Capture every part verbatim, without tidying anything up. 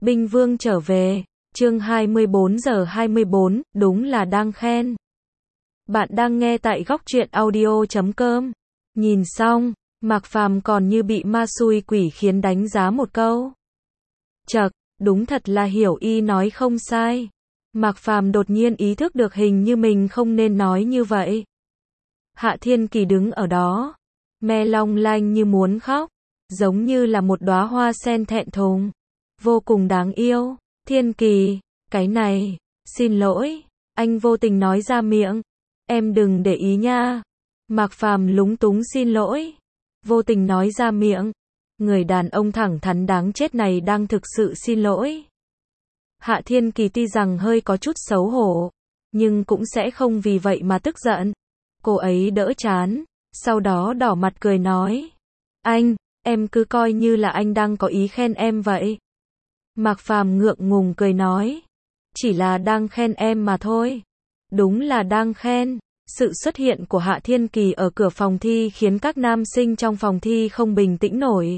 Binh Vương trở về, chương hai mươi bốn giờ hai mươi bốn, đúng là đang khen. Bạn đang nghe tại góc truyện audio chấm com. Nhìn xong, Mạc Phàm còn như bị ma xui quỷ khiến đánh giá một câu. Chậc, đúng thật là Hiểu Y nói không sai. Mạc Phàm đột nhiên ý thức được hình như mình không nên nói như vậy. Hạ Thiên Kỳ đứng ở đó, me long lanh như muốn khóc, giống như là một đóa hoa sen thẹn thùng, vô cùng đáng yêu. Thiên Kỳ, cái này, xin lỗi, anh vô tình nói ra miệng, em đừng để ý nha. Mạc Phàm lúng túng xin lỗi, vô tình nói ra miệng, người đàn ông thẳng thắn đáng chết này đang thực sự xin lỗi. Hạ Thiên Kỳ tuy rằng hơi có chút xấu hổ, nhưng cũng sẽ không vì vậy mà tức giận. Cô ấy đỡ chán, sau đó đỏ mặt cười nói, anh, em cứ coi như là anh đang có ý khen em vậy. Mạc Phàm ngượng ngùng cười nói, chỉ là đang khen em mà thôi. Đúng là đang khen. Sự xuất hiện của Hạ Thiên Kỳ ở cửa phòng thi khiến các nam sinh trong phòng thi không bình tĩnh nổi.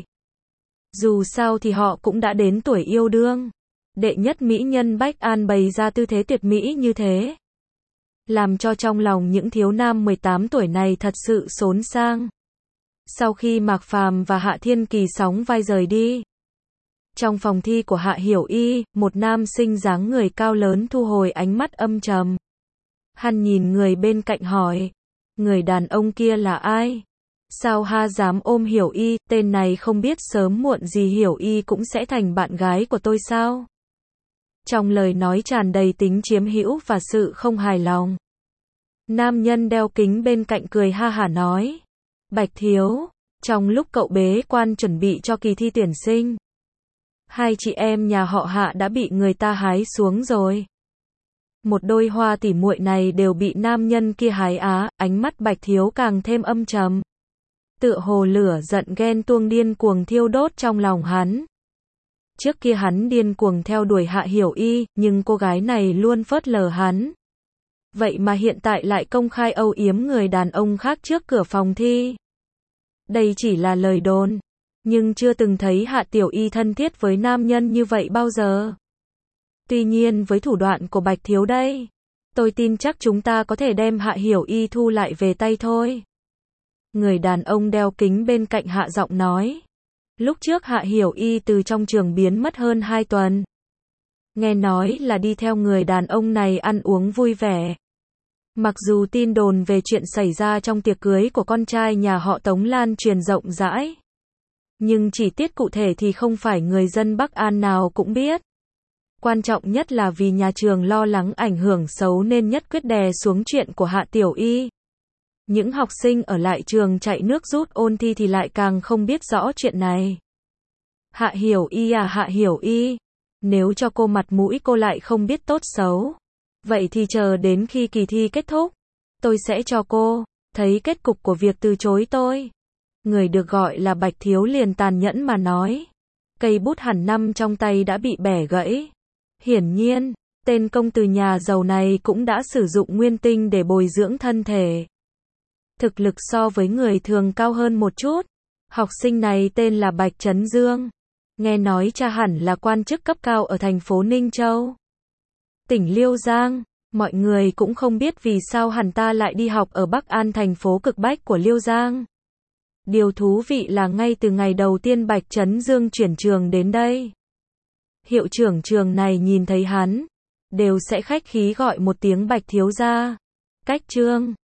Dù sao thì họ cũng đã đến tuổi yêu đương. Đệ nhất mỹ nhân Bách An bày ra tư thế tuyệt mỹ như thế, làm cho trong lòng những thiếu nam mười tám tuổi này thật sự xốn sang. Sau khi Mạc Phàm và Hạ Thiên Kỳ sóng vai rời đi, trong phòng thi của Hạ Hiểu Y, một nam sinh dáng người cao lớn thu hồi ánh mắt âm trầm. Hắn nhìn người bên cạnh hỏi, người đàn ông kia là ai? Sao ha dám ôm Hiểu Y, tên này không biết sớm muộn gì Hiểu Y cũng sẽ thành bạn gái của tôi sao? Trong lời nói tràn đầy tính chiếm hữu và sự không hài lòng. Nam nhân đeo kính bên cạnh cười ha hả nói, Bạch Thiếu, trong lúc cậu bế quan chuẩn bị cho kỳ thi tuyển sinh, hai chị em nhà họ Hạ đã bị người ta hái xuống rồi. Một đôi hoa tỉ muội này đều bị nam nhân kia hái á, ánh mắt Bạch Thiếu càng thêm âm trầm. Tựa hồ lửa giận ghen tuông điên cuồng thiêu đốt trong lòng hắn. Trước kia hắn điên cuồng theo đuổi Hạ Hiểu Y, nhưng cô gái này luôn phớt lờ hắn. Vậy mà hiện tại lại công khai âu yếm người đàn ông khác trước cửa phòng thi. Đây chỉ là lời đồn, nhưng chưa từng thấy Hạ Tiểu Y thân thiết với nam nhân như vậy bao giờ. Tuy nhiên với thủ đoạn của Bạch Thiếu đây, tôi tin chắc chúng ta có thể đem Hạ Hiểu Y thu lại về tay thôi. Người đàn ông đeo kính bên cạnh hạ giọng nói. Lúc trước Hạ Hiểu Y từ trong trường biến mất hơn hai tuần. Nghe nói là đi theo người đàn ông này ăn uống vui vẻ. Mặc dù tin đồn về chuyện xảy ra trong tiệc cưới của con trai nhà họ Tống lan truyền rộng rãi, nhưng chi tiết cụ thể thì không phải người dân Bắc An nào cũng biết. Quan trọng nhất là vì nhà trường lo lắng ảnh hưởng xấu nên nhất quyết đè xuống chuyện của Hạ Tiểu Y. Những học sinh ở lại trường chạy nước rút ôn thi thì lại càng không biết rõ chuyện này. Hạ Hiểu Y à Hạ Hiểu Y, nếu cho cô mặt mũi cô lại không biết tốt xấu, vậy thì chờ đến khi kỳ thi kết thúc, tôi sẽ cho cô thấy kết cục của việc từ chối tôi. Người được gọi là Bạch Thiếu liền tàn nhẫn mà nói. Cây bút hẳn năm trong tay đã bị bẻ gãy. Hiển nhiên, tên công tử nhà giàu này cũng đã sử dụng nguyên tinh để bồi dưỡng thân thể. Thực lực so với người thường cao hơn một chút. Học sinh này tên là Bạch Trấn Dương. Nghe nói cha hẳn là quan chức cấp cao ở thành phố Ninh Châu, tỉnh Liêu Giang. Mọi người cũng không biết vì sao hắn ta lại đi học ở Bắc An, thành phố cực bách của Liêu Giang. Điều thú vị là ngay từ ngày đầu tiên Bạch Trấn Dương chuyển trường đến đây, hiệu trưởng trường này nhìn thấy hắn, đều sẽ khách khí gọi một tiếng Bạch Thiếu gia. Cách chương